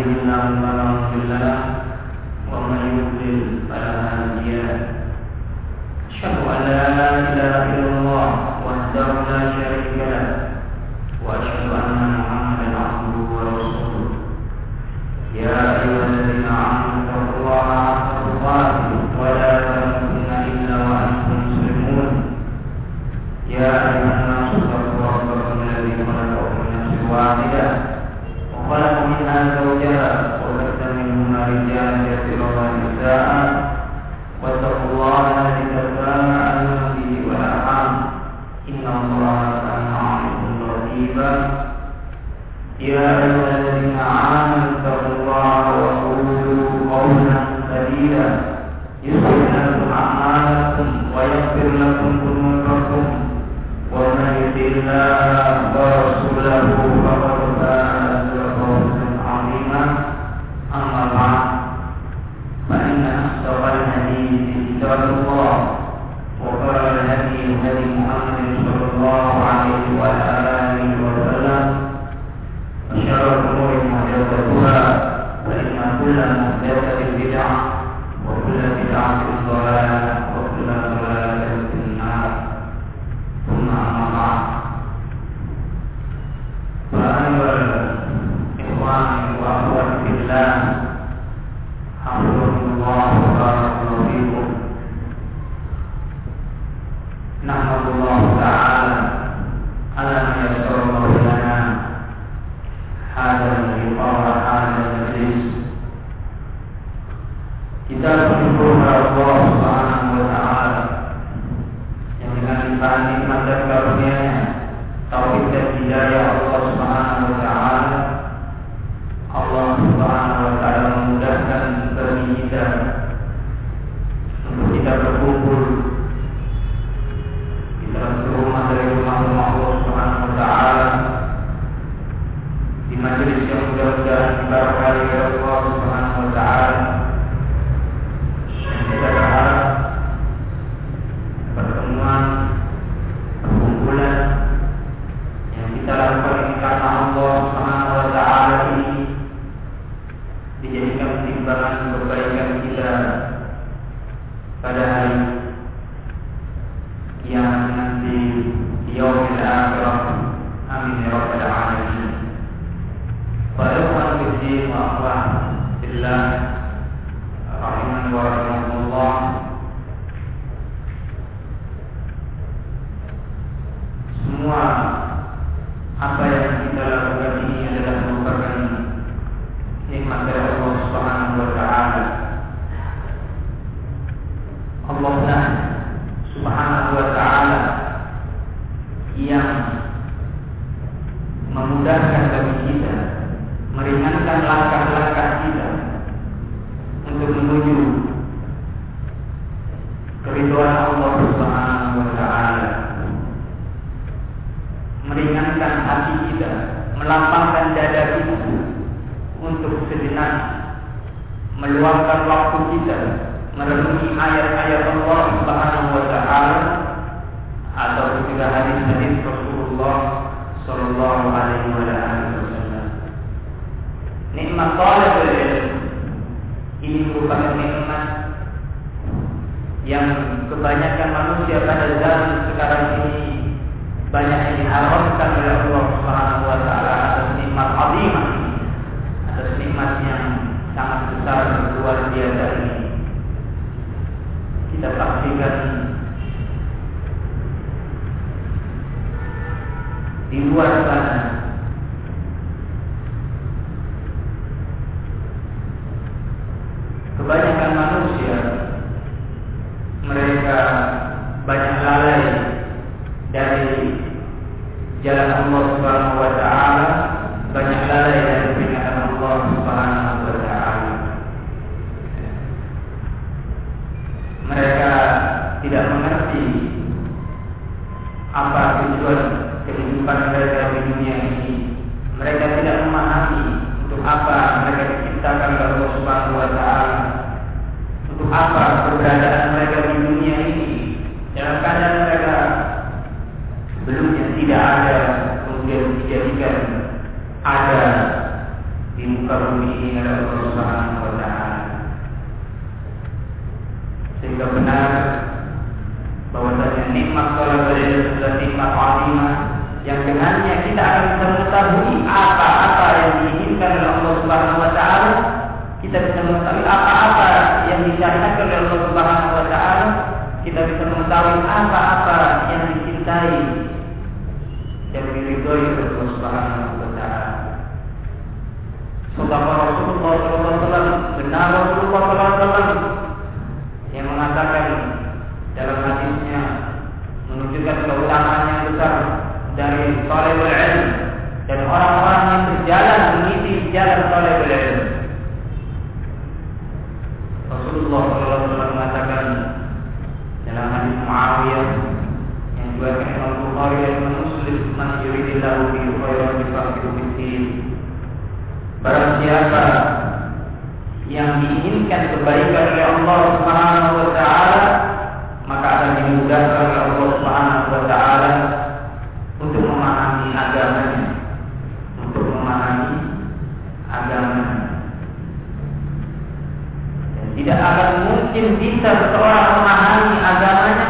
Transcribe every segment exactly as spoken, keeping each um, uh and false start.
الله فلا مضل له ومن يضلل فلا هادي له. أشهد أن لا إله إلا الله وحده لا شريك له وأشهد أن محمدا عبده ورسوله. يا أيها الذين آمنوا اتقوا الله حق تقاته ولا تموتن إلا وأنتم مسلمون. يا أيها الناس اتقوا ربكم الذي خلقكم من نفس واحدة وخلق منها زوجها وبث منهما رجالا كثيرا ونساء واتقوا الله الذي تساءلون به والأرحام إن الله كان عليكم رقيبا. يا أيها الذين آمنوا اتقوا الله وقولوا قولا سديدا يصلح لكم أعمالكم ويغفر لكم ذنوبكم ومن يطع الله ورسوله فقد فاز فوزا عظيما. أما بعد فإن أصدق الحديث كتاب الله وخير الهدي هدي محمد صلى الله عليه وعلى آله وسلم وشر الأمور محدثاتها فإن كل محدثة بدعة وكل بدعة ضلالة وكل ضلالة في النار. ثم أما بعد فأيها الإخوان وأخوات في الله حفظكم الله وبارك الله فيكم. نحمد الله تعالى على أن يسر الله لنا هذا اللقاء وهذا المجلس. Kita bersyukur kepada Allah Subhanahu wa taala yang dengan limpahan nikmat dan karunia-Nya, taufik dan hidayah Allah Subhanahu wa taala, Allah Subhanahu wa taala memudahkan bagi kita untuk kita berkumpul di dalam rumah dari rumah-rumah Allah Subhanahu wa taala di majelis yang mudah-mudahan diberkahi oleh Allah Subhanahu wa taala. Kita berharap pertemuan, perkumpulan yang kita lakukan ini karena Allah Subhanahu wa taala ini dijadikan timbangan kebaikan kita pada hari kiamat nanti di yaumil akhirah. Amin ya rabbal alamin. Wa ikhwan fillah wa akhwat fillah rahimani wa rahimakumullah. Semua apa yang kita lakukan ini adalah merupakan nikmat dari Allah Subhanahu wa taala. Allah Subhanahu wa taala yang memudahkan bagi kita, meringankan langkah-langkah kita untuk menuju keridhaan Allah Subhanahu wa taala, meringankan hati kita, melapangkan dada kita untuk sejenak meluangkan waktu kita merenungi ayat-ayat Allah Subhanahu wa taala atau juga hadis-hadis Rasulullah sallallahu alaihi wasallam. Nikmat talabul ilm ini merupakan nikmat yang kebanyakan manusia pada zaman sekarang ini banyak yang diharamkan oleh Allah Subhanahu wa taala atas nikmat azimah, atas nikmat yang sangat besar luar biasa ini. Kita saksikan di luar sana kebanyakan manusia mereka banyak lalai dari jalan Allah Subhanahu wa taala, banyak lalai dari peringatan Allah Subhanahu wa taala. Mereka tidak mengerti apa tujuan kehidupan mereka di dunia ini. Mereka tidak memahami untuk apa mereka diciptakan oleh Allah Subhanahu wa taala, untuk apa keberadaan mereka di dunia ini. Dalam keadaan mereka sebelumnya tidak ada, kemudian dijadikan ada di muka bumi diingin oleh Allah Subhanahu wa Ta'ala. Sehingga benar bahwasanya nikmat thalabul ilm adalah nikmat azimah yang dengannya kita akan bisa mengetahui apa-apa yang diinginkan oleh Allah Subhanahu wa Ta'ala. Kita bisa mengetahui apa-apa yang disyariatkan oleh Allah Subhanahu wa Ta'ala. Kita bisa mengetahui apa-apa yang dicintai dan diridhoi oleh Allah Subhanahu wa Ta'ala. Sahabat Rasulullah sallallahu alaihi wasallam, benar Rasulullah sallallahu alaihi wasallam yang mengatakan dalam hadisnya menunjukkan keutamaan yang besar dari thalabul ilm dan orang-orang yang berjalan mengisi jalan thalabul ilm. Rasulullah sallallahu alaihi wasallam mengatakan dalam hadis Muawiyah yang diriwayatkan Imam Bukhari dan Imam Muslim, "Man yuridillahu bihi khairan yufaqihuhu fid-din." Barang siapa yang diinginkan kebaikan oleh Allah Subhanahu wa Ta'ala, maka akan dimudahkan oleh Allah Subhanahu wa Ta'ala untuk memahami agamanya, untuk memahami agamanya. Dan tidak akan mungkin bisa seseorang memahami agamanya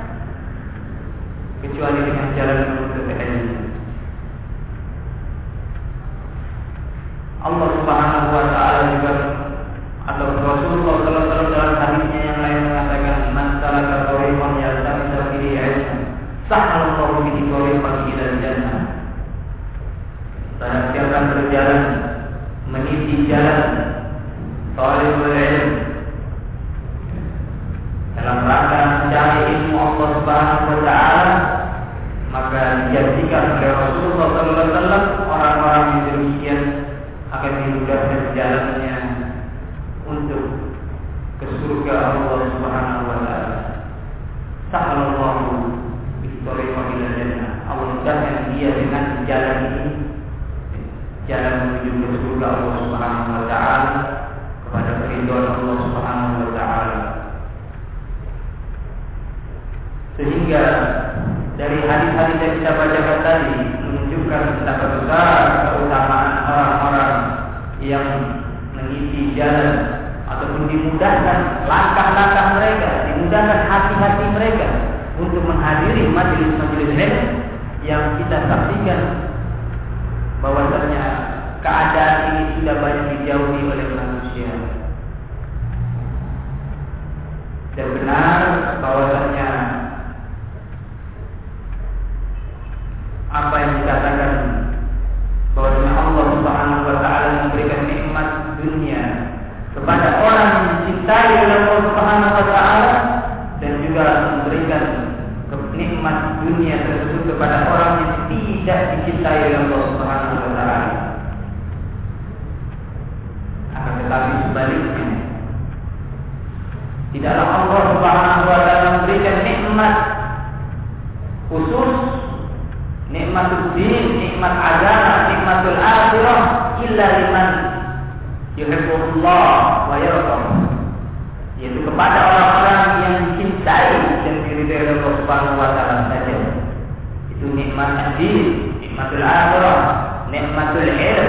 kecuali dengan jalan menuntut ilmu. Allah Subhanahu wa Ta'ala juga atau Rasulullah sallallahu alaihi wasallam dalam hadisnya yang lain mengatakan, "Man salaka tariqan yaltamisu fihi ilman, sahhalallahu bihi tariqan ila jannah." Barang siapa berjalan meniti jalan talibul ilm dalam rangka mencari ilmu Allah Subhanahu wa Ta'ala, maka dijadikan oleh Rasulullah sallallahu alaihi wasallam orang-orang yang demikian akan dimudahkan jalannya untuk ke surga Allah Subhanahu wa Ta'ala. Sahhalallahu bihi tariqan ila jannah. Allah mudahkan dia dengan jalan ini, jalan menuju ke surga Allah Subhanahu wa Ta'ala, kepada keridhaan Allah Subhanahu wa Ta'ala. Sehingga dari hadis-hadis yang kita bacakan tadi menunjukkan betapa besar keutamaan orang-orang yang mengisi jalan ataupun dimudahkan langkah-langkah mereka, dimudahkan hati-hati mereka untuk menghadiri majelis-majelis ilmu yang kita saksikan bahwasanya keadaan ini sudah banyak dijauhi oleh manusia. Dan benar bahwasanya apa yang dikatakan bahwasanya Allah Subhanahu wa Ta'ala memberikan nikmat dunia kepada orang yang dicintai oleh Allah Subhanahu wa Ta'ala, dan juga memberikan nikmat dunia tersebut kepada orang yang tidak dicintai oleh Allah Subhanahu wa Ta'ala. Akan tetapi sebaliknya, tidaklah Allah Subhanahu wa Ta'ala memberikan nikmat khusus, nikmatul din, nikmat agama, nikmatul akhirah illa liman yuhibbullah wa yardah, yaitu kepada orang-orang yang dicintai dan diridhai oleh Allah Subhanahu wa Ta'ala saja. Itu nikmat din, nikmatul akhirah, nikmatul ilm.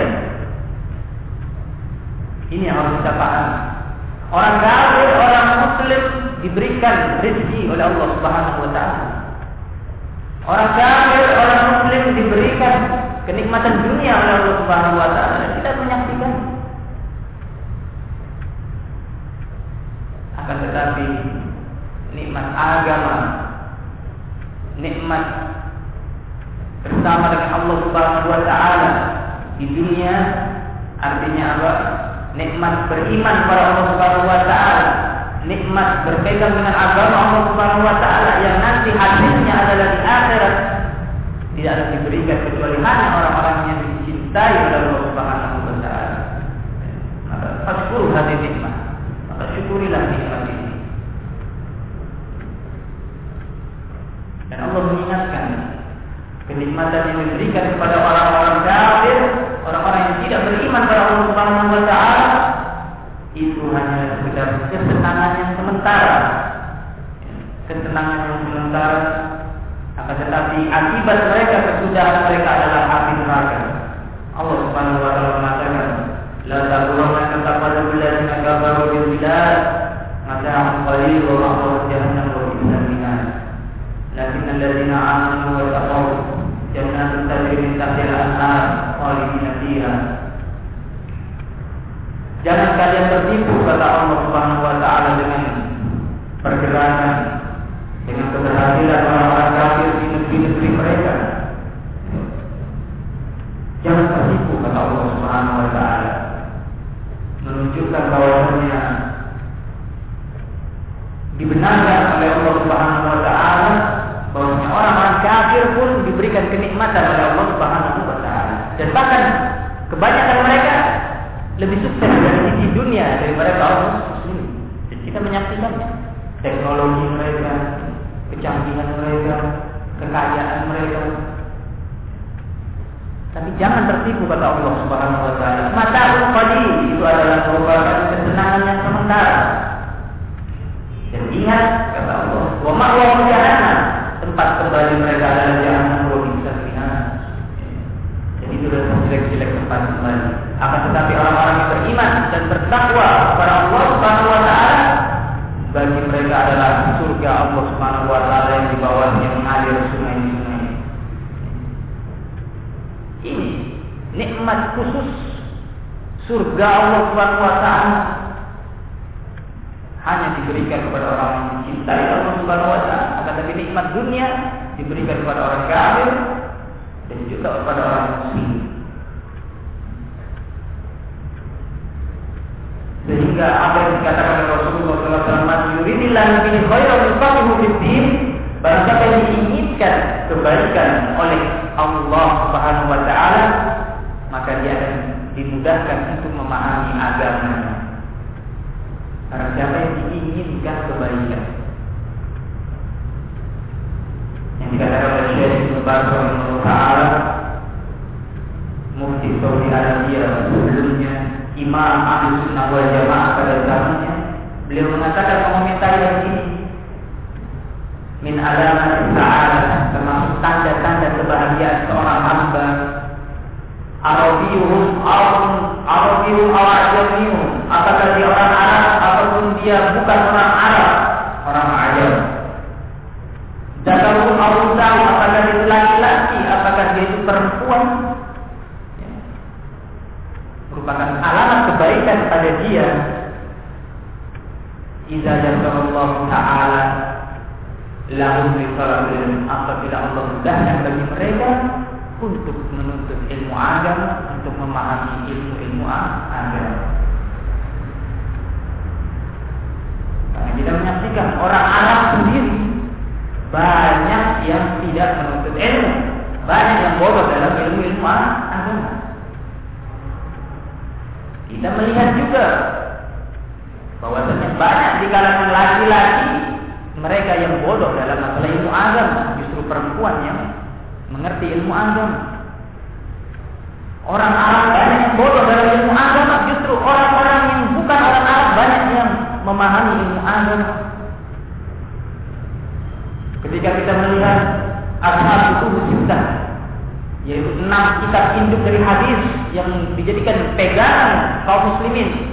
Ini yang harus kita pahami. Orang kafir, orang muslim diberikan rezeki oleh Allah Subhanahu wa Ta'ala. Orang kafir, orang muslim diberikan kenikmatan dunia oleh Allah Subhanahu wa Ta'ala dan tidak menyaksikan. Akan tetapi nikmat agama, nikmat bersama dengan Allah Subhanahu wa Ta'ala di dunia, artinya apa? Nikmat beriman kepada Allah Subhanahu wa Ta'ala, nikmat berpegang dengan agama Allah Subhanahu wa Ta'ala yang nanti hasilnya adalah di akhirat, tidak akan diberikan kecuali hanya orang-orang yang dicintai oleh Allah Subhanahu wa Ta'ala. Maka fashkur hadhihi nikmat, maka syukurilah nikmat ini. Dan Allah mengingatkan kenikmatan yang diberikan kepada orang-orang kafir, orang-orang yang tidak beriman kepada Allah Subhanahu wa Ta'ala, itu hanya sekedar kesenangan yang sementara, kesenangan yang sementara. Akan tetapi akibat mereka, kesudahan mereka adalah api neraka. Allah Subhanahu wa Ta'ala mengatakan, la taghurranna yahsabu alladziina kafaru bil bilad mata'un qalil wa ma'wahum jahannam wa bi'sal mihad. Lakin alladziina aamanu wa taqaw jannatun tajri min tahtiha al-anhar khalidina fiha. Jangan kalian tertipu kata Allah Subhanahu wa taala dengan pergerakan, dengan keberhasilan orang-orang kafir di negeri-negeri mereka. Jangan tertipu kata Allah Subhanahu wa taala, menunjukkan bahwasanya dibenarkan oleh Allah Subhanahu wa taala bahwasanya orang-orang kafir pun diberikan kenikmatan oleh Allah Subhanahu wa taala, dan bahkan kebanyakan mereka lebih sukses dari sisi dunia daripada kaum muslimin. Dan kita menyaksikannya, teknologi mereka, kecanggihan mereka, kekayaan mereka. Tapi jangan tertipu kata Allah Subhanahu wa taala. Mata'ul qalil, itu adalah merupakan kesenangan yang sementara. Dan ingat kata Allah, wa ma'wahum jahannam, tempat kembali mereka adalah jahannam wa bi'sal mihad. Jadi itu adalah jelek-jelek tempat kembali. Akan tetapi orang-orang yang beriman dan bertakwa kepada Allah Subhanahu wa taala, bagi mereka adalah surga Allah Subhanahu wa taala yang di bawahnya mengalir sungai-sungai. Ini nikmat khusus surga Allah Subhanahu wa taala, hanya diberikan kepada orang yang mencintai Allah Subhanahu wa taala. Akan tetapi nikmat dunia diberikan kepada orang kafir dan juga kepada orang muslim. Sehingga apa yang dikatakan oleh Rasulullah sallallahu alaihi wasallam, yuridillahu bihi khairan yufaqihu fid-din, barang siapa yang diinginkan kebaikan oleh Allah Subhanahu wa taala, maka dia akan dimudahkan untuk memahami agama. Barang siapa yang diinginkan kebaikan, yang dikatakan oleh Syekh Ibnu Baz rahimahullah taala, mufti Saudi Arabia sebelumnya, Imam Ahlus Sunnah wal Jamaah pada zamannya, beliau mengatakan mengomentari yang ini, min alamat sa'adah, termasuk tanda-tanda kebahagiaan seorang hamba, Arabiyuhum Arabiyuhum awajamiyuhum, apakah dia orang Arab ataupun dia bukan orang Arab, orang Ajam. Zakarun awusahu, apakah dia laki-laki, apakah dia itu perempuan, merupakan alamat kebaikan pada dia. Idza dzakarallahu ta'ala lahum bi talabin, apabila Allah mudahkan bagi mereka untuk menuntut ilmu agama, untuk memahami ilmu-ilmu agama. Karena kita menyaksikan orang Arab sendiri banyak yang tidak menuntut ilmu, banyak yang bodoh dalam ilmu-ilmu agama. Kita melihat juga bahwasanya banyak di kalangan laki-laki mereka yang bodoh dalam masalah ilmu agama, justru perempuan yang mengerti ilmu agama. Orang Arab banyak yang bodoh dalam ilmu agama, justru orang-orang yang bukan orang Arab banyak yang memahami ilmu agama. Ketika kita melihat ashab itu sittah, yaitu enam kitab induk dari hadis yang dijadikan pegangan kaum muslimin,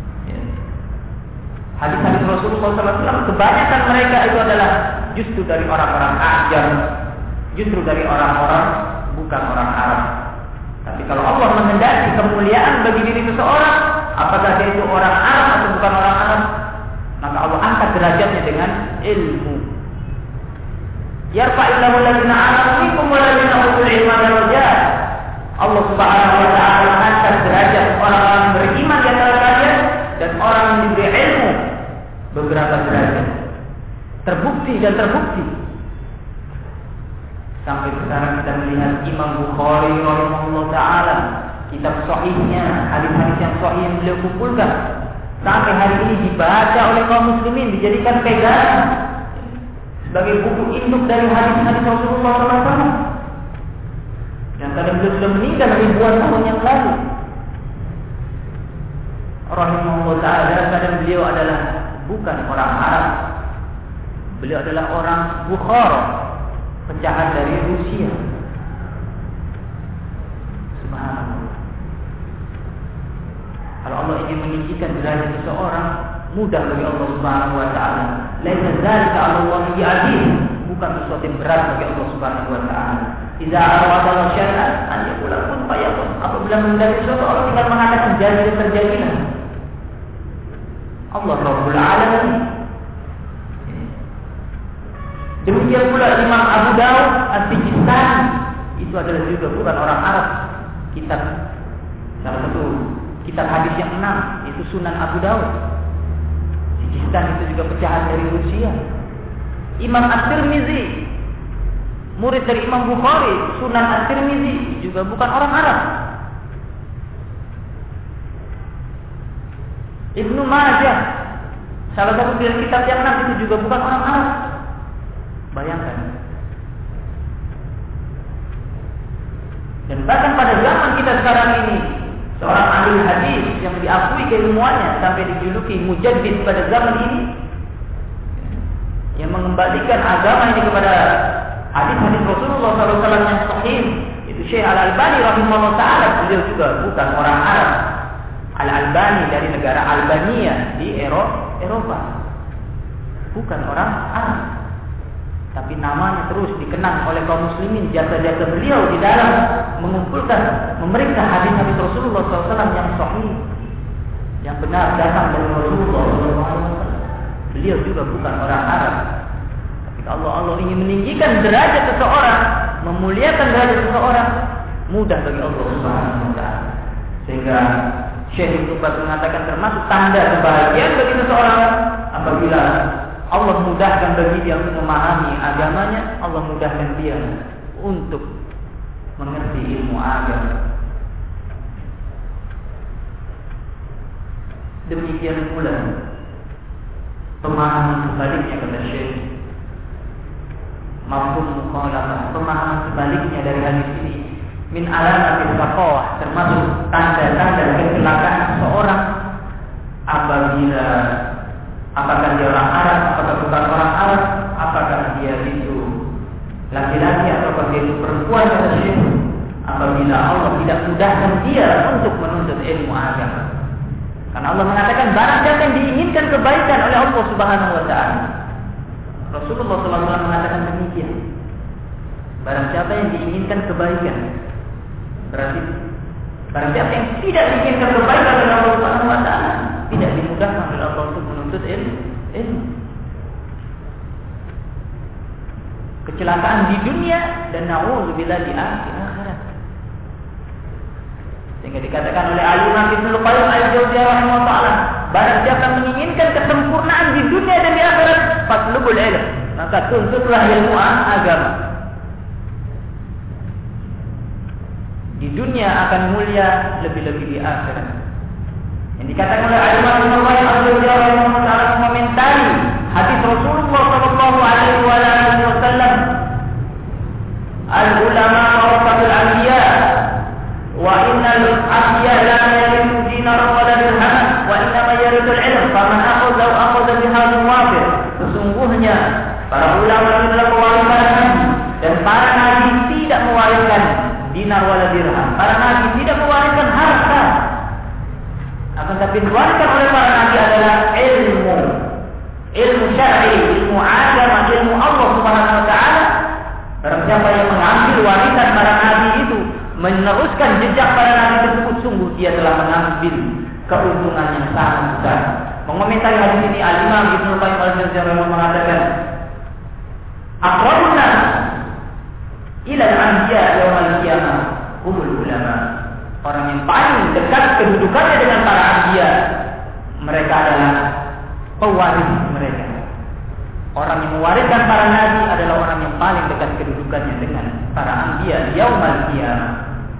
hadis-hadis Rasulullah sallallahu alaihi wasallam, kebanyakan mereka itu adalah justru dari orang-orang Ajam, justru dari orang-orang bukan orang Arab. Tapi kalau Allah menghendaki kemuliaan bagi diri seseorang, apakah dia itu orang Arab atau bukan orang Arab, maka Allah angkat derajatnya dengan ilmu. Yarfa'illahu alladziina aamanu minkum walladziina utul ilma darajat. Allah Subhanahu wa taala angkat derajat orang-orang beriman di antara kalian dan orang yang diberi ilmu beberapa derajat. Terbukti dan terbukti. Sampai sekarang kita melihat Imam Bukhari rahimahullah taala, kitab sahihnya, hadis-hadis yang sahih yang beliau kumpulkan, sampai hari ini dibaca oleh kaum muslimin, dijadikan pegangan sebagai buku induk dari hadis-hadis Rasulullah sallallahu alaihi wasallam. Yang tadi beliau sudah meninggal ribuan tahun yang lalu. Rahimahullah taala, dan beliau adalah bukan orang Arab. Beliau adalah orang Bukhara, penjahat dari Rusia. Subhanallah. Kalau Allah ingin meninggikan derajat seseorang, mudah bagi Allah Subhanahu wa taala. Laisa dzalika 'ala Allah bi'aziz, bukan sesuatu yang berat bagi Allah Subhanahu wa taala. Idza arada syai'an an yaqula kun fayakun. Apabila menghendaki sesuatu, Allah tinggal mengatakan jadi terjadilah. Allah Rabbul Alamin. Demikian pula Imam Abu Dawud As-Sijistani, itu adalah juga bukan orang Arab. Kitab salah satu kitab hadis yang enam itu Sunan Abu Dawud. Sijistani itu juga pecahan dari Rusia. Imam At-Tirmizi, murid dari Imam Bukhari, Sunan At-Tirmizi, juga bukan orang Arab. Ibnu Majah, salah satu dari kitab yang enam itu juga bukan orang Arab. Bayangkan. Dan bahkan pada zaman kita sekarang ini, seorang ahli hadis yang diakui keilmuannya sampai dijuluki mujaddid pada zaman ini, yang mengembalikan agama ini kepada hadis-hadis Rasulullah shallallahu alaihi wasallam yang sahih, itu Syekh Al-Albani rahimahullah ta'ala. Beliau juga bukan orang Arab. Al-Albani dari negara Albania di Eropa, bukan orang Arab, tapi namanya terus dikenang oleh kaum muslimin. Jasa-jasa beliau di dalam mengumpulkan, memeriksa hadis-hadis Rasulullah shallallahu alaihi wasallam yang sahih, yang benar datang dari Rasulullah shallallahu alaihi wasallam. Beliau juga bukan orang Arab. Tapi Allah Allah ingin meninggikan derajat seseorang, memuliakan derajat seseorang, mudah bagi Allah Subhanahu wa taala. Sehingga Syekh Ibnu Baz mengatakan termasuk tanda kebahagiaan bagi seseorang apabila Allah mudahkan bagi dia untuk memahami agamanya, Allah mudahkan dia untuk mengerti ilmu agama. Demikian pula pemahaman sebaliknya, kata Syekh, mafhum mukhalafah, pemahaman sebaliknya dari hadis ini, min alamatis saqawah, termasuk tanda-tanda kecelakaan seseorang apabila apakah dia orang Arab, apakah bukan orang Arab, apakah dia itu laki-laki atau dia itu perempuan, kata Syekh, apabila Allah tidak mudahkan dia untuk menuntut ilmu agama. Karena Allah mengatakan barang siapa yang diinginkan kebaikan oleh Allah Subhanahu wa taala. Rasulullah shallallahu alaihi wasallam mengatakan demikian. Barang siapa yang diinginkan kebaikan, berarti barang siapa yang tidak diinginkan kebaikan oleh Allah Subhanahu wa taala, tidak dimudahkan oleh Allah untuk menuntut ilmu. ilmu. Kecelakaan di dunia dan na'udzubillah di akhirat. Sehingga dikatakan oleh Al-Imam Ibnu Qayyim Al-Jauziyah rahimahullah ta'ala, barang siapa menginginkan kesempurnaan di dunia dan di akhirat, fatlubul ilm, maka tuntutlah ilmu agama. Di dunia akan mulia, lebih-lebih di akhirat. Yang dikatakan oleh Al-Imam Ibnu Qayyim Al-Jauziyah rahimahullah ta'ala mengomentari hadis Rasulullah sallallahu alaihi wasallam, al-ulama warasatul anbiya wa innal anbiya la yarithu dinaran wa la dirhaman wa innama yarithu al-ilm faman akhadha aw akhadha bihadin wafir. Sesungguhnya para ulama adalah pewaris nabi, dan para nabi tidak mewariskan dinar wala dirham. Para nabi tidak mewariskan harta, akan tapi diwariskan oleh para nabi adalah ilmu, ilmu syar'i, ilmu agama, ilmu Allah Subhanahu wa taala. Barang siapa yang mengambil warisan para nabi itu, meneruskan jejak para nabi tersebut, sungguh dia telah mengambil keuntungan yang sangat besar. Mengomentari hadis ini, Al-Imam Ibnu Qayyim Al-Jauziyah mengatakan, aqrabun nas ila al-anbiya yaumil qiyamah humul ulama. Orang yang paling dekat kedudukannya dengan para anbiya, mereka adalah pewaris mereka. Orang yang mewariskan para nabi adalah orang yang paling dekat kedudukannya dengan para anbiya yaumil qiyamah.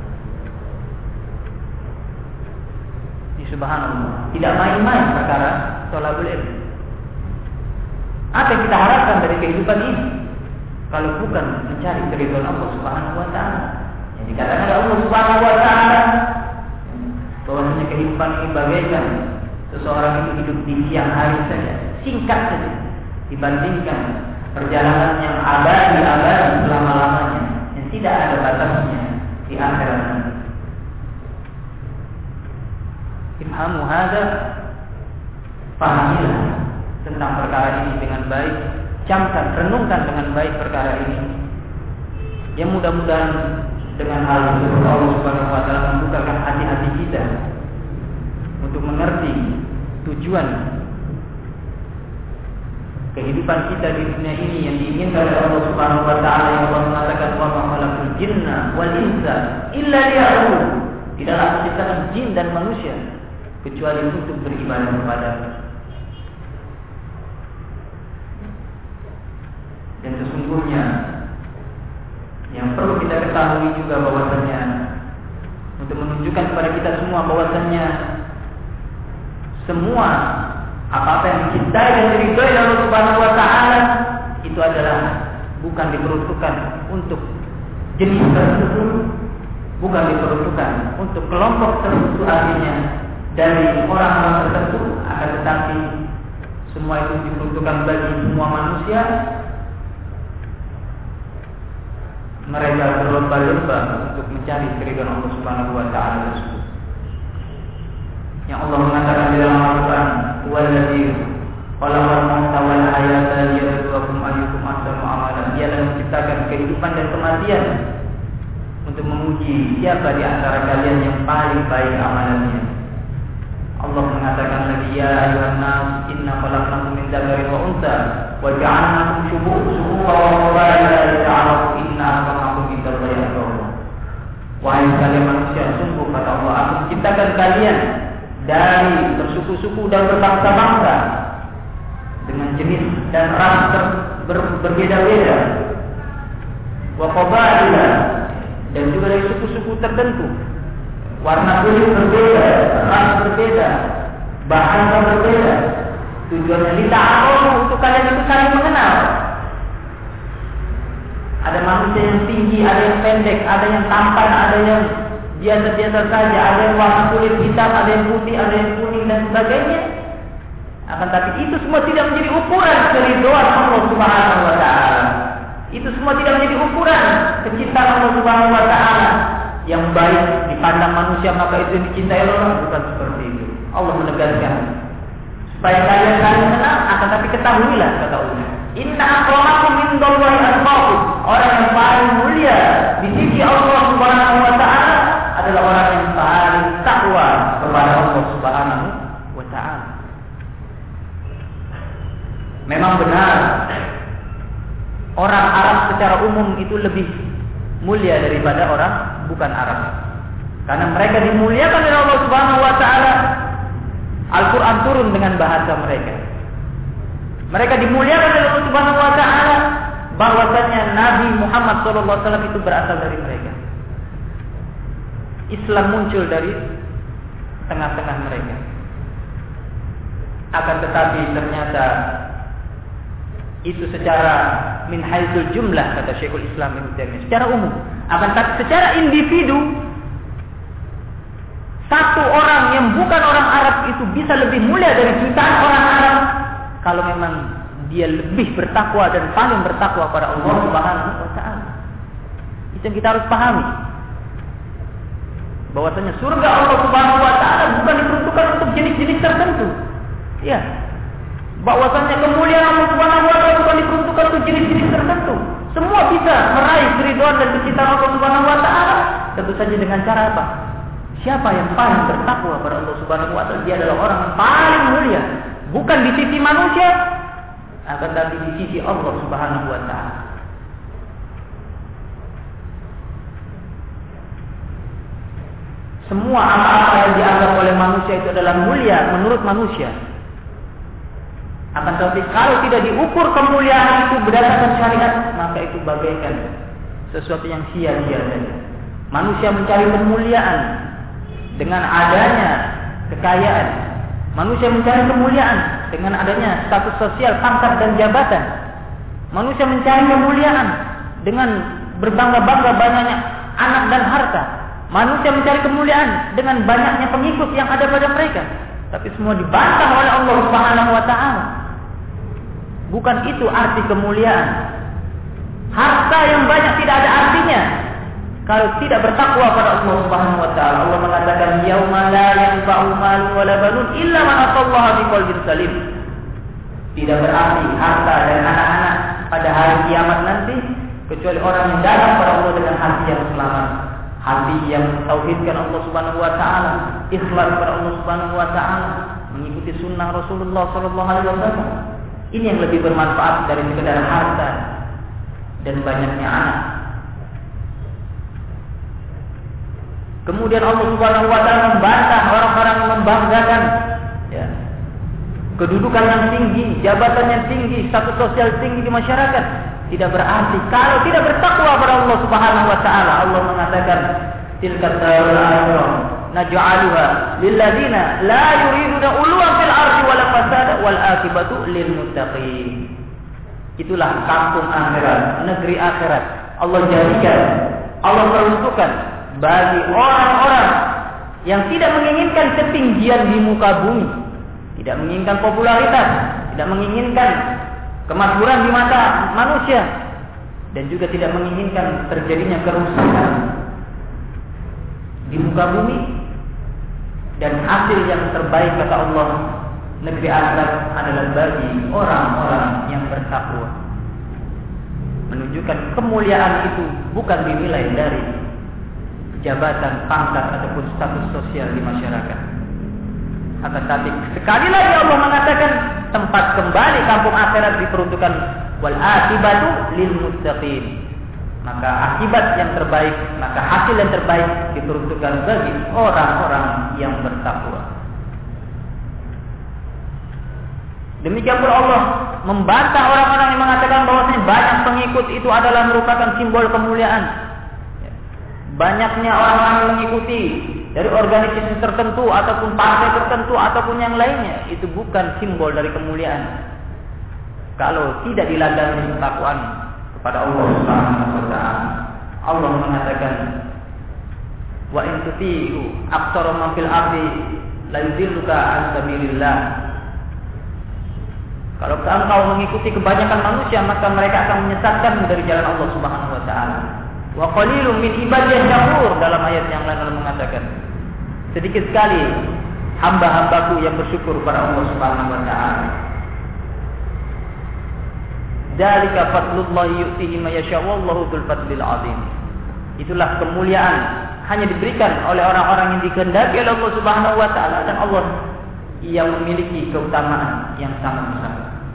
Subhanallah, tidak main-main perkara thalabul ilm. Apa yang kita harapkan dari kehidupan ini kalau bukan mencari keridhaan Allah Subhanahu wa taala? Yang dikatakan oleh Allah Subhanahu wa taala bahwasanya kehidupan ini bagaikan seseorang itu hidup di siang hari saja, singkat saja dibandingkan perjalanan yang abadi-abadi selama-lamanya yang tidak ada batasnya di akhirat nanti. Ifhamu hadza, pahamilah tentang perkara ini dengan baik, camkan, renungkan dengan baik perkara ini. Yang mudah-mudahan dengan hal itu Allah Subhanahu wa taala membukakan hati-hati kita untuk mengerti tujuan kehidupan kita di dunia ini yang diinginkan oleh Allah Subhanahu wa taala, yang Allah mengatakan wa ma khalaqul jinna wal insa illa liya'budun. Tidaklah diciptakan jin dan manusia kecuali untuk beribadah kepada-Nya. Dan sesungguhnya yang perlu kita ketahui juga bahwasanya untuk menunjukkan kepada kita semua bahwasanya semua apa-apa yang dicintai dan diridhai oleh Allah Subhanahu wa taala itu adalah bukan diperuntukkan untuk jenis tertentu, bukan diperuntukkan untuk kelompok tertentu artinya dari orang-orang tertentu, akan tetapi semua itu diperuntukkan bagi semua manusia. Mereka berlomba-lomba untuk mencari keridhaan Allah Subhanahu wa taala tersebut. Yang Allah mengatakan di dalam Al-Qur'an, "Wallazi khalaqal mauta wal hayata liyabluwakum ayyukum ahsanu amala." Dia telah menciptakan kehidupan dan kematian untuk menguji siapa di antara kalian yang paling baik amalannya. Allah mengatakan lagi, "Ya ayyuhan nas, inna khalaqnakum min dzakarin wa untha wa ja'alnakum syu'uban wa qabaila lita'arafu inna akramakum indallahi atqakum." Wahai sekalian manusia, sungguh kata Allah, Aku menciptakan kalian dari bersuku-suku dan berbangsa-bangsa dengan jenis dan ras ber- ber- berbeda-beda. Wa qabaila, dan juga dari suku-suku tertentu. Warna kulit berbeda, ras berbeda, bahasa berbeda. Tujuannya lita'arafu, untuk kalian itu saling mengenal. Ada manusia yang tinggi, ada yang pendek, ada yang tampan, ada yang biasa-biasa saja, ada yang warna kulit hitam, ada yang putih, ada yang kuning dan sebagainya. Akan tapi itu semua tidak menjadi ukuran keridhaan Allah Subhanahu wa taala. Itu semua tidak menjadi ukuran kecintaan Allah Subhanahu wa taala. Yang baik dipandang manusia maka itu yang dicintai Allah, bukan seperti itu. Allah menegaskan supaya kalian saling kenal, akan tapi ketahuilah kata Allah, inna akramakum indallahi atqakum. Orang yang paling mulia di sisi Allah Subhanahu wa taala adalah orang yang paling takwa kepada Allah Subhanahu wa taala. Memang benar orang Arab secara umum itu lebih mulia daripada orang bukan Arab. Karena mereka dimuliakan oleh Allah Subhanahu wa taala. Al-Qur'an turun dengan bahasa mereka. Mereka dimuliakan oleh Allah Subhanahu wa taala bahwasanya Nabi Muhammad sallallahu alaihi wasallam itu berasal dari mereka. Islam muncul dari tengah-tengah mereka. Akan tetapi ternyata itu secara min haitsul jumlah, kata Syekhul Islam Ibnu Taimiyah, secara umum. Akan tetapi secara individu, satu orang yang bukan orang Arab itu bisa lebih mulia dari jutaan orang Arab kalau memang dia lebih bertakwa dan paling bertakwa kepada Allah Subhanahu wa taala. Itu yang kita harus pahami. Bahwasanya surga Allah Subhanahu wa taala bukan diperuntukkan untuk jenis-jenis tertentu. Ya. Bahwasanya kemuliaan Allah Subhanahu wa taala bukan diperuntukkan untuk jenis-jenis tertentu. Semua bisa meraih keridhaan dan kecintaan Allah Subhanahu wa taala, tentu saja dengan cara apa? Siapa yang paling bertakwa kepada Allah Subhanahu wa taala, dia adalah orang yang paling mulia, bukan di sisi manusia, akan tetapi di sisi Allah Subhanahu wa taala. Semua apa-apa yang dianggap oleh manusia itu adalah mulia menurut manusia. Akan tetapi kalau tidak diukur kemuliaan itu berdasarkan syariat, maka itu bagaikan sesuatu yang sia-sia saja. Manusia mencari kemuliaan dengan adanya kekayaan. Manusia mencari kemuliaan dengan adanya status sosial, pangkat dan jabatan. Manusia mencari kemuliaan dengan berbangga-bangga banyaknya anak dan harta. Manusia mencari kemuliaan dengan banyaknya pengikut yang ada pada mereka. Tapi semua dibantah oleh Allah Subhanahu wa taala. Bukan itu arti kemuliaan. Harta yang banyak tidak ada artinya kalau tidak bertakwa pada Allah Subhanahu wa taala. Allah mengatakan yauma la yanfa'u malun wala banun illa man atallaha biqalbin salim. Tidak berarti harta dan anak-anak pada hari kiamat nanti kecuali orang yang datang kepada Allah dengan hati yang selamat, hati yang tauhidkan Allah Subhanahu wa taala, ikhlas kepada Allah Subhanahu wa taala, mengikuti sunnah Rasulullah sallallahu alaihi wasallam. Ini yang lebih bermanfaat dari sekedar harta dan banyaknya anak. Kemudian Allah Subhanahu wa taala membantah orang-orang yang membanggakan ya, kedudukan yang tinggi, jabatan yang tinggi, status sosial tinggi di masyarakat. Tidak berarti kalau tidak bertakwa kepada Allah Subhanahu wa taala. Allah mengatakan tilka darul akhirah naj'aluha lil ladzina la yuriduna uluwan fil ardi wala fasada wal akibatu lil muttaqin. Itulah kampung akhirat, negeri akhirat. Allah jadikan, Allah peruntukkan bagi orang-orang yang tidak menginginkan ketinggian di muka bumi, tidak menginginkan popularitas, tidak menginginkan kemakmuran di mata manusia, dan juga tidak menginginkan terjadinya kerusakan di muka bumi. Dan hasil yang terbaik kata Allah, negeri akhirat adalah bagi orang-orang yang bertakwa. Menunjukkan kemuliaan itu bukan dinilai dari jabatan, pangkat ataupun status sosial di masyarakat. Akan tetapi sekali lagi Allah mengatakan tempat kembali kampung akhirat diperuntukkan wal akibatu lil muttaqin. Maka akibat yang terbaik, maka hasil yang terbaik diperuntukkan bagi orang-orang yang bertakwa. Demikian pula Allah membantah orang-orang yang mengatakan bahwasanya banyak pengikut itu adalah merupakan simbol kemuliaan. Banyaknya orang-orang yang mengikuti dari organisasi tertentu ataupun partai tertentu ataupun yang lainnya, itu bukan simbol dari kemuliaan kalau tidak dilandasi ketakwaan kepada Allah Subhanahu wa taala. Allah mengatakan wa in tuti'u aktsara man fil ardi la yudilluka an sabilillah. Kalau engkau mengikuti kebanyakan manusia, maka mereka akan menyesatkanmu dari jalan Allah Subhanahu wa taala. Wa qalilum min ibadiyas syakur, dalam ayat yang lain Allah mengatakan sedikit sekali hamba-hambaku yang bersyukur pada Allah Subhanahu wa taala. Dzalika fadlullahi yu'tihi may yasha wallahu dzul fadlil 'adzim. Itulah kemuliaan hanya diberikan oleh orang-orang yang dikehendaki oleh Allah Subhanahu wa taala, dan Allah yang memiliki keutamaan yang sangat besar.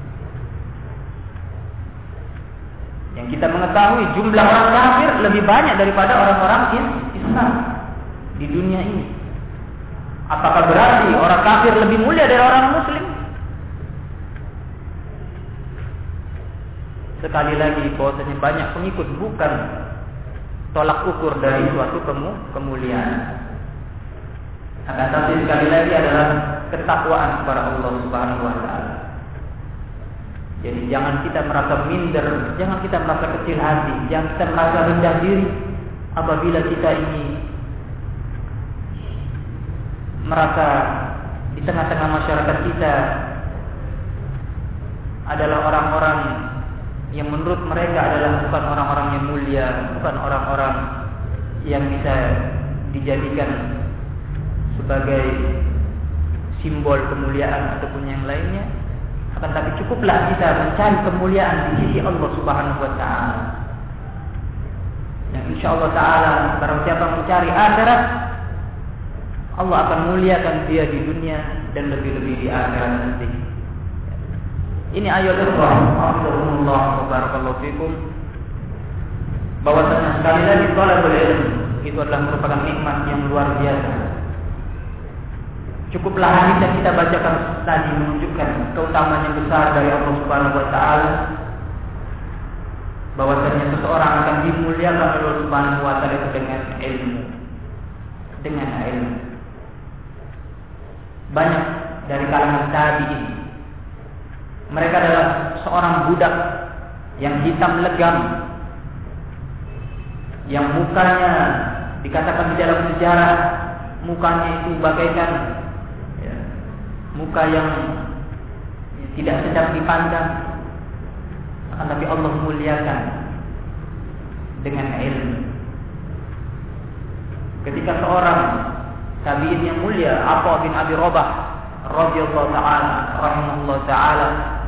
Yang kita mengetahui jumlah orang kafir lebih banyak daripada orang-orang Islam di dunia ini. Apakah berarti orang kafir lebih mulia dari orang muslim? Sekali lagi bahwasanya banyak pengikut bukan tolak ukur dari suatu kemu kemuliaan. Akan tetapi sekali lagi adalah ketakwaan kepada Allah Subhanahu wa taala. Jadi jangan kita merasa minder, jangan kita merasa kecil hati, jangan kita merasa rendah diri apabila kita ini merasa di tengah-tengah masyarakat kita adalah orang-orang yang menurut mereka adalah bukan orang-orang yang mulia, bukan orang-orang yang bisa dijadikan sebagai simbol kemuliaan ataupun yang lainnya. Akan tapi cukuplah kita mencari kemuliaan di sisi Allah Subhanahu wa taala. Yang insyaallah taala barang siapa mencari akhirat, Allah akan muliakan dia di dunia dan lebih-lebih di akhirat nanti. Ini ayat ikhwah, alhamdulillah wa barakallahu fikum. Bahwasanya sekali lagi thalabul ilm itu adalah merupakan nikmat yang luar biasa. Cukuplah hadis yang kita bacakan tadi menunjukkan keutamaan yang besar dari Allah Subhanahu wa taala, bahwasanya seseorang akan dimuliakan oleh Allah Subhanahu wa taala dengan ilmu. Dengan ilmu. Banyak dari kalangan tabi'in, mereka adalah seorang budak yang hitam legam, yang mukanya dikatakan di dalam sejarah mukanya itu bagaikan muka yang tidak sedap dipandang, akan tapi Allah muliakan dengan ilmu. ketika seorang tabi'in yang mulia Atha bin Abi Rabah radhiyallahu ta'ala rahimahullah ta'ala,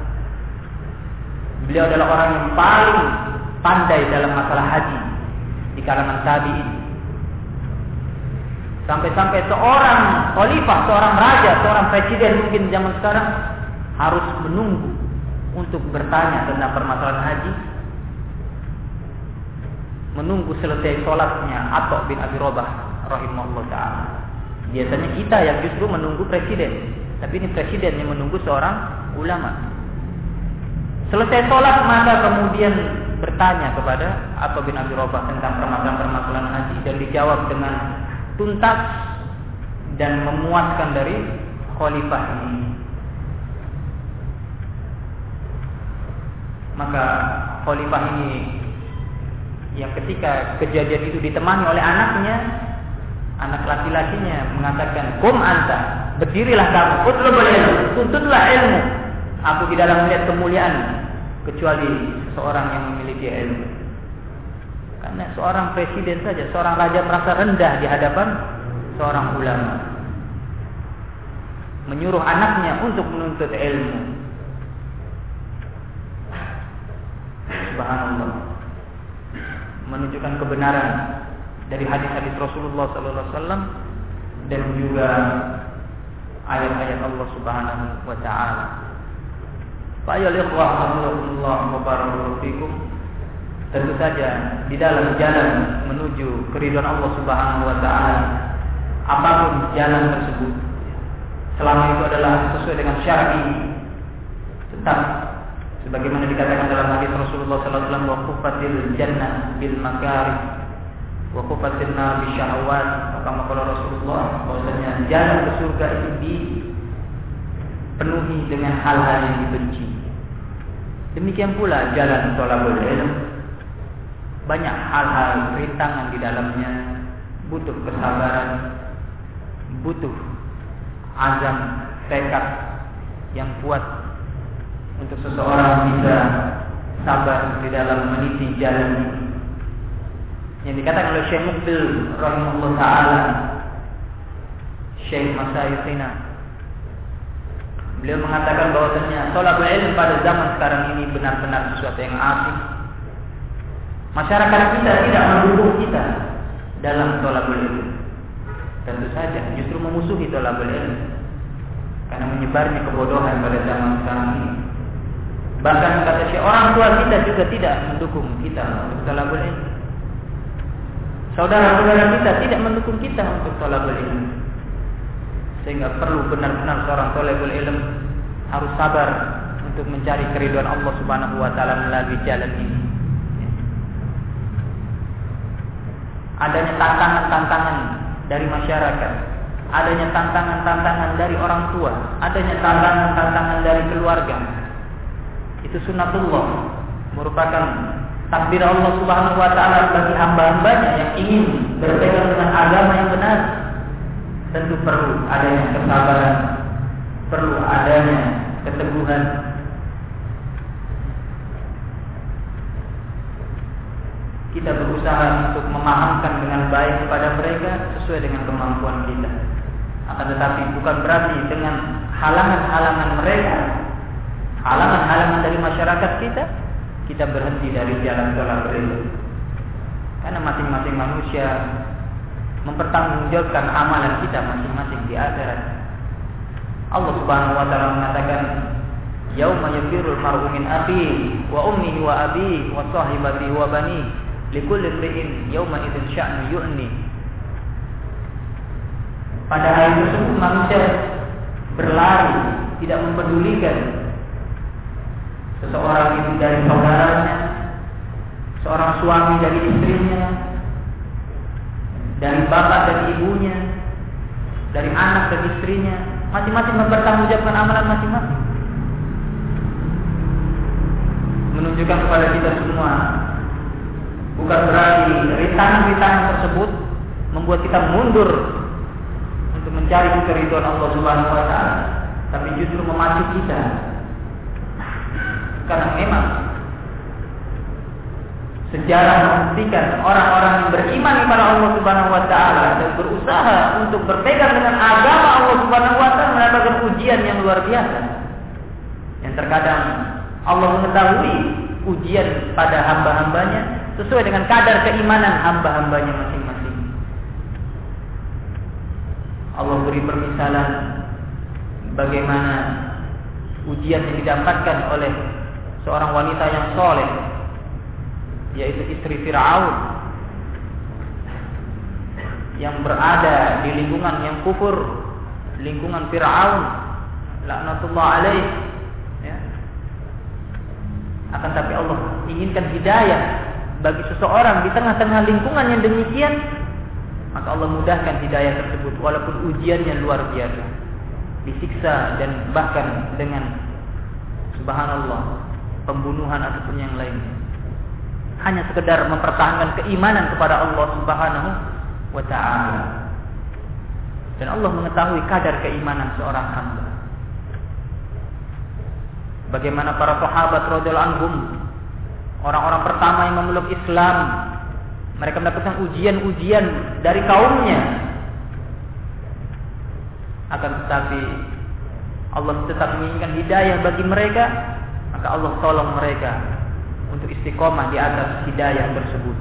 beliau adalah orang yang paling pandai dalam masalah haji di kalangan tabi'in. Sampai-sampai seorang khalifah, seorang raja, seorang presiden mungkin zaman sekarang harus menunggu untuk bertanya tentang permasalahan haji, menunggu selesai sholatnya Atha bin Abi Rabah rahimahullah ta'ala. Biasanya kita yang justru menunggu presiden, tapi ini presiden yang menunggu seorang ulama. Selesai sholat maka kemudian bertanya kepada Atha bin Abi Rabah tentang permasalahan-permasalahan haji, dan dijawab dengan tuntas dan memuaskan dari khalifah ini. Maka khalifah ini yang ketika kejadian itu ditemani oleh anaknya, anak laki-lakinya mengatakan, "Qum anta, berdirilah kamu, utlubul ilmu, tuntutlah ilmu. Aku tidaklah melihat kemuliaan kecuali seorang yang memiliki ilmu." Karena seorang presiden saja, seorang raja merasa rendah di hadapan seorang ulama, menyuruh anaknya untuk menuntut ilmu. Subhanallah, menunjukkan kebenaran dari hadis-hadis Rasulullah sallallahu alaihi wasallam dan juga ayat-ayat Allah Subhanahu wa taala. Fa ya ikhwah Allah wa barakallahu fikum. Tentu saja di dalam jalan menuju keridhaan Allah Subhanahu wa taala, apapun jalan tersebut, selama itu adalah sesuai dengan syar'i, tetap sebagaimana dikatakan dalam hadis Rasulullah sallallahu alaihi wasallam, wa qufatil jannah bil makarih wa qufatil nar bis syahawat. Maka qala Rasulullah bahwasanya jalan ke surga itu dipenuhi dengan hal-hal yang dibenci. Demikian pula jalan thalabul ilm, banyak hal-hal rintangan di dalamnya, butuh kesabaran, butuh azam, tekad yang kuat untuk seseorang bisa sabar di dalam meniti jalan ini. Yang dikatakan oleh Syekh Muqbil rahimahullah ta'ala, Syekh Masayikhina, beliau mengatakan bahwasanya thalabul ilm pada zaman sekarang ini benar-benar sesuatu yang asing. Masyarakat kita tidak mendukung kita dalam thalabul ilm. Tentu saja justru memusuhi thalabul ilm karena menyebarnya kebodohan pada zaman sekarang ini. Bahkan kata Syekh, orang tua kita juga tidak mendukung kita untuk thalabul ilm. Saudara-saudara kita tidak mendukung kita untuk thalabul ilm. Sehingga perlu benar-benar seorang thalabul ilm harus sabar untuk mencari keridhaan Allah Subhanahu wa taala melalui jalan ini. Adanya tantangan-tantangan dari masyarakat, adanya tantangan-tantangan dari orang tua, adanya tantangan-tantangan dari keluarga. Itu sunnatullah, merupakan takdir Allah Subhanahu wa taala bagi hamba-hambanya yang ingin berpegang dengan agama yang benar. Tentu perlu adanya kesabaran, perlu adanya keteguhan. Kita berusaha untuk memahamkan dengan baik kepada mereka sesuai dengan kemampuan kita. Akan tetapi bukan berarti dengan halangan-halangan mereka, halangan-halangan dari masyarakat kita, kita berhenti dari jalan thalabul ilm. Karena masing-masing manusia mempertanggungjawabkan amalan kita masing-masing di akhirat. Allah Subhanahu wa taala mengatakan, "Yauma yafirul mar'u min akhihi wa ummihi wa abihi wa sahibatihi wa banihi likulli imri'in yawma idzin sya'nu yu'ni." Pada hari tersebut manusia berlari, tidak mempedulikan seseorang itu dari saudaranya, seorang suami dari istrinya, dari bapak dan ibunya, dari anak dan istrinya. Masing-masing mempertanggungjawabkan amalan masing-masing. Menunjukkan kepada kita semua, bukan berarti rintangan-rintangan tersebut membuat kita mundur untuk mencari keridhaan Allah Subhanahu wa taala, tapi justru memacu kita. Karena memang sejarah membuktikan orang-orang yang beriman kepada Allah Subhanahu wa taala dan berusaha untuk berpegang dengan agama Allah Subhanahu wa taala mendapatkan ujian yang luar biasa. Yang terkadang Allah mengetahui ujian pada hamba-hambanya sesuai dengan kadar keimanan hamba-hambanya masing-masing. Allah beri permisalan bagaimana ujian yang didapatkan oleh seorang wanita yang soleh, yaitu istri Fir'aun, yang berada di lingkungan yang kufur, lingkungan Fir'aun laknatullah alaih, ya. Akan tapi Allah inginkan hidayah bagi seseorang di tengah-tengah lingkungan yang demikian, maka Allah mudahkan hidayah tersebut walaupun ujiannya luar biasa, disiksa dan bahkan dengan subhanallah pembunuhan ataupun yang lainnya, hanya sekedar mempertahankan keimanan kepada Allah Subhanahu wa taala. Dan Allah mengetahui kadar keimanan seorang hamba. Bagaimana para sahabat radhiyallahu anhum, orang-orang pertama yang memeluk Islam, mereka mendapatkan ujian-ujian dari kaumnya. Akan tetapi Allah tetap menginginkan hidayah bagi mereka, maka Allah tolong mereka untuk istiqomah di atas hidayah tersebut.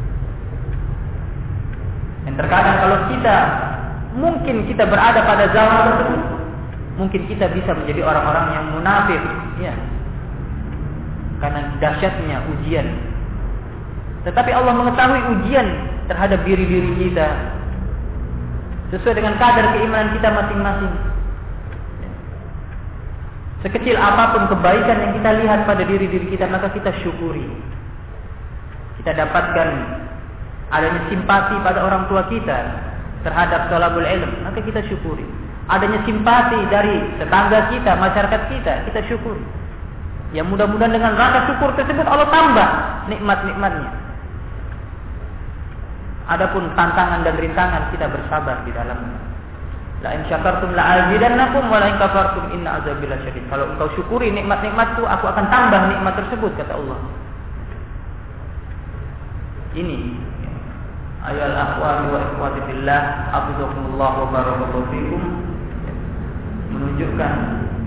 Dan terkadang kalau kita mungkin kita berada pada zaman tersebut, mungkin kita bisa menjadi orang-orang yang munafik, ya, karena dahsyatnya ujian. Tetapi Allah mengetahui ujian terhadap diri-diri kita sesuai dengan kadar keimanan kita masing-masing. Sekecil apapun kebaikan yang kita lihat pada diri-diri kita, maka kita syukuri. Kita dapatkan adanya simpati pada orang tua kita terhadap thalabul ilm, maka kita syukuri. Adanya simpati dari tetangga kita, masyarakat kita, kita syukuri. Ya mudah-mudahan dengan rasa syukur tersebut Allah tambah nikmat-nikmatnya. Adapun tantangan dan rintangan, kita bersabar di dalamnya. La in syakartum la azidannakum wa la in kafartum inna azabi lasyadid. Kalau engkau syukuri nikmat-nikmatku, aku akan tambah nikmat tersebut, kata Allah. Ini ayat akhwani wa ikhwati fillah, hafizakumullah wa barakallahu fikum, menunjukkan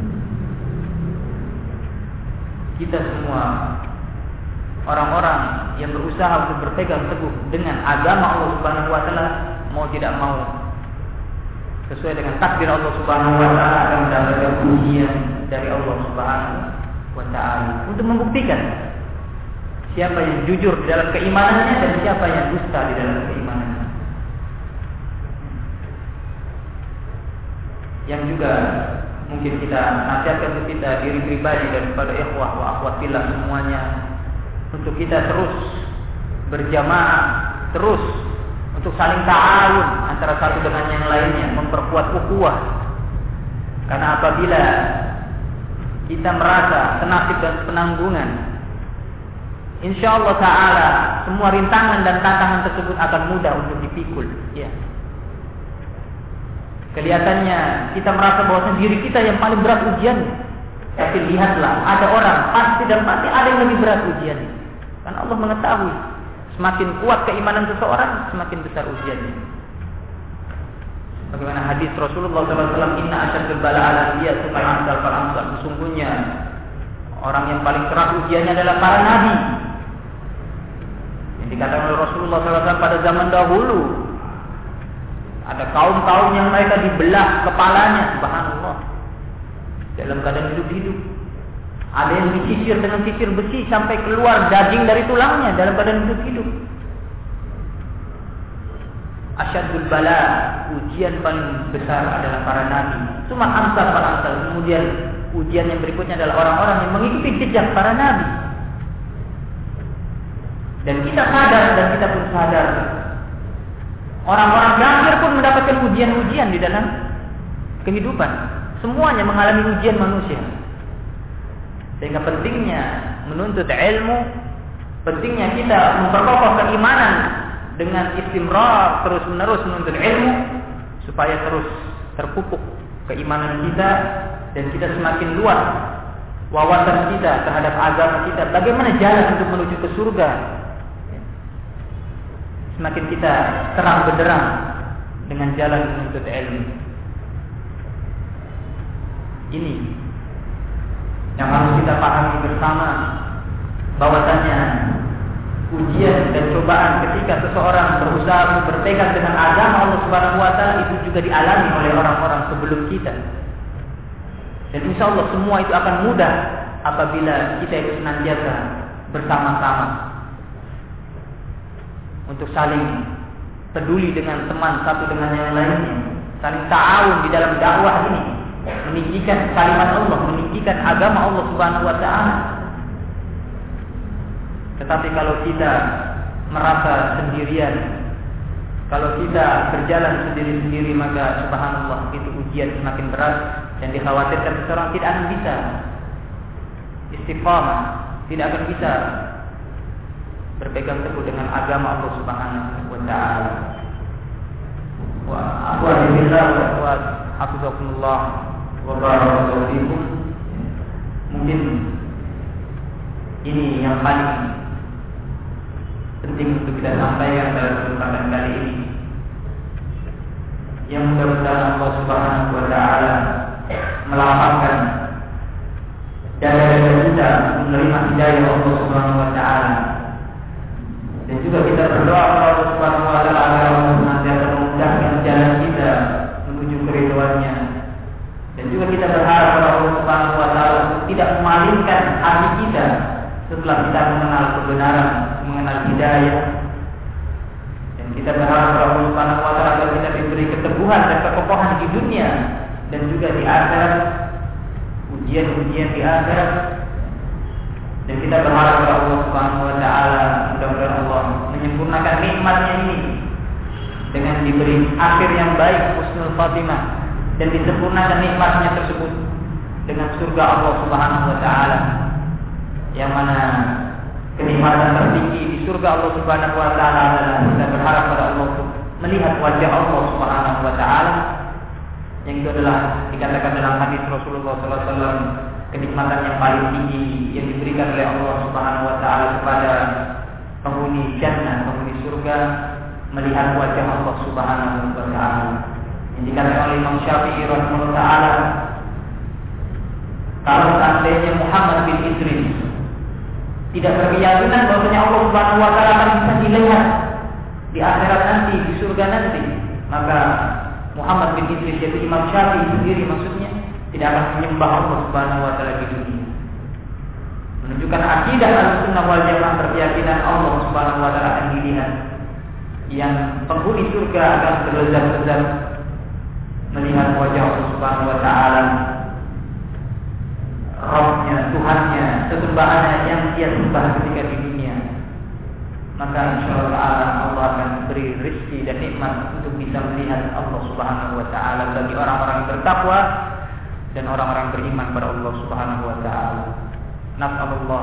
kita semua orang-orang yang berusaha untuk berpegang teguh dengan agama Allah Subhanahu wa taala, mau tidak mau sesuai dengan takdir Allah Subhanahu wa taala akan mendapatkan ujian dari Allah Subhanahu wa taala untuk membuktikan siapa yang jujur di dalam keimanannya dan siapa yang dusta di dalam keimanannya. Yang juga mungkin kita nasihatkan untuk kita diri pribadi dan kepada ikhwah wa akhwat fillah semuanya, untuk kita terus berjamaah, terus untuk saling ta'awun antara satu dengan yang lainnya, memperkuat ukhuwah. Karena apabila kita merasa senasib dan penanggungan, insyaallah ta'ala semua rintangan dan tantangan tersebut akan mudah untuk dipikul, ya. Kelihatannya kita merasa bahwa diri kita yang paling berat ujiannya, tapi lihatlah, ada orang pasti dan pasti ada yang lebih berat ujiannya. Karena Allah mengetahui semakin kuat keimanan seseorang, semakin besar ujiannya. Bagaimana hadis Rasulullah shallallahu alaihi wasallam, Inna asyaddul bala ala dia summa amsal fal amsal. Sesungguhnya orang yang paling keras ujiannya adalah para nabi. Yang dikatakan oleh Rasulullah shallallahu alaihi wasallam pada zaman dahulu, ada kaum-kaum yang mereka dibelah kepalanya, subhanallah, dalam keadaan hidup-hidup. Ada yang disisir dengan sisir besi sampai keluar daging dari tulangnya dalam keadaan hidup-hidup. Asyaddul bala, ujian paling besar adalah para nabi. Cuma amsal para amsal. Kemudian ujian yang berikutnya adalah orang-orang yang mengikuti jejak para nabi. Dan kita sadar dan kita pun sadar, orang-orang kafir pun mendapatkan ujian-ujian di dalam kehidupan. Semuanya mengalami ujian manusia. Sehingga pentingnya menuntut ilmu, pentingnya kita memperkokoh keimanan dengan istimrar, terus menerus menuntut ilmu, supaya terus terpupuk keimanan kita dan kita semakin luas wawasan kita terhadap agama kita. Bagaimana jalan untuk menuju ke surga? semakin kita terang benderang dengan jalan menuntut ilmu. Ini yang harus kita pahami bersama, bahwasanya ujian dan cobaan ketika seseorang berusaha berpegang dengan agama Allah Subhanahu wa taala itu juga dialami oleh orang-orang sebelum kita. Dan insya Allah semua itu akan mudah apabila kita itu senantiasa bersama-sama untuk saling peduli dengan teman satu dengan yang lainnya, saling ta'awun di dalam dakwah ini, meninggikan kalimat Allah, meninggikan agama Allah Subhanahu wa taala. Tetapi kalau kita merasa sendirian, kalau kita berjalan sendiri-sendiri, maka subhanallah itu ujian semakin berat dan dikhawatirkan seseorang tidak akan bisa istiqamah, tidak akan bisa berpegang teguh dengan agama Allah Subhanahu wa taala. Wa a'udzubillah wa hafizakumullah wa barakallahu fikum. Mungkin ini yang paling penting untuk kita sampaikan dalam kesempatan kali ini, yang mudah-mudahan Allah Subhanahu wa taala melapangkan dada-dada kita menerima hidayah Allah Subhanahu wa taala. Dan juga kita berdoa kepada Allah Subhanahu wa taala agar Allah senantiasa memudahkan jalan kita menuju keridhoannya. Dan juga kita berharap kepada Allah Subhanahu wa taala untuk tidak memalingkan hati kita setelah kita mengenal kebenaran, mengenal hidayah. Dan kita berharap kepada Allah Subhanahu wa taala agar kita diberi keteguhan dan kekokohan di dunia dan juga di akhirat, ujian-ujian di akhirat. Dan kita berharap kepada Allah Subhanahu wa taala, mudah-mudahan Allah menyempurnakan nikmatnya ini dengan diberi akhir yang baik, husnul khatimah, dan disempurnakan nikmatnya tersebut dengan surga Allah Subhanahu wa taala, yang mana kenikmatan tertinggi di surga Allah Subhanahu wa taala adalah kita berharap pada Allah untuk melihat wajah Allah Subhanahu wa taala, yang itu adalah dikatakan dalam hadis Rasulullah sallallahu alaihi wasallam, kenikmatan yang paling tinggi yang diberikan oleh Allah Subhanahu wa taala kepada penghuni jannah, penghuni surga, melihat wajah Allah Subhanahu wa taala. Yang dikatakan oleh Imam Syafi'i rahimahullah taala, kalau seandainya Muhammad bin Idris tidak berkeyakinan bahwasanya Allah Subhanahu wa taala akan bisa dilihat di akhirat nanti, di surga nanti, maka Muhammad bin Idris, yaitu Imam Syafi'i sendiri maksudnya, tidak akan menyembah Allah Subhanahu wa taala di dunia. Menunjukkan akidah Ahlussunnah wal Jamaah, berkeyakinan Allah Subhanahu wa taala akan dilihat. Yang penghuni surga akan berlezat-lezat melihat wajah Allah Subhanahu wa taala, Rabbnya, Tuhannya, sesembahannya yang dia sembah ketika di dunia. Maka insyaallah Allah akan beri rezeki dan nikmat untuk bisa melihat Allah Subhanahu wa taala bagi orang-orang yang bertakwa dan orang-orang beriman kepada Allah Subhanahu wa taala. Nas'alullah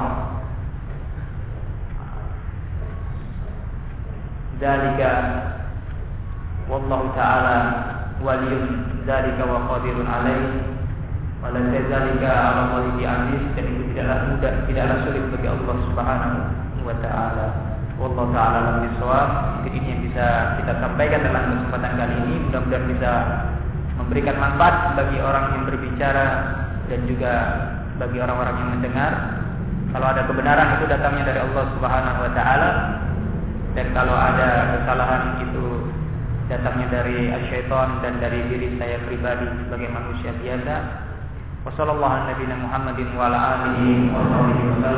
dzalika wallahu taala waliyun dzalika wa qadirun alaihi wa la dzalika 'ala Allahi bi'aziz. Dan itu tidaklah mudah, tidaklah sulit bagi Allah Subhanahu wa taala. Wallahu taala alam bisawab. Ini yang bisa kita sampaikan dalam kesempatan kali ini, mudah-mudahan bisa memberikan manfaat bagi orang yang berbicara dan juga bagi orang-orang yang mendengar. Kalau ada kebenaran itu datangnya dari Allah Subhanahu wa taala, dan kalau ada kesalahan itu datangnya dari syaitan dan dari diri saya pribadi sebagai manusia biasa. Wassallallahu ala nabiyina Muhammadin wa ala alihi wa sahbihi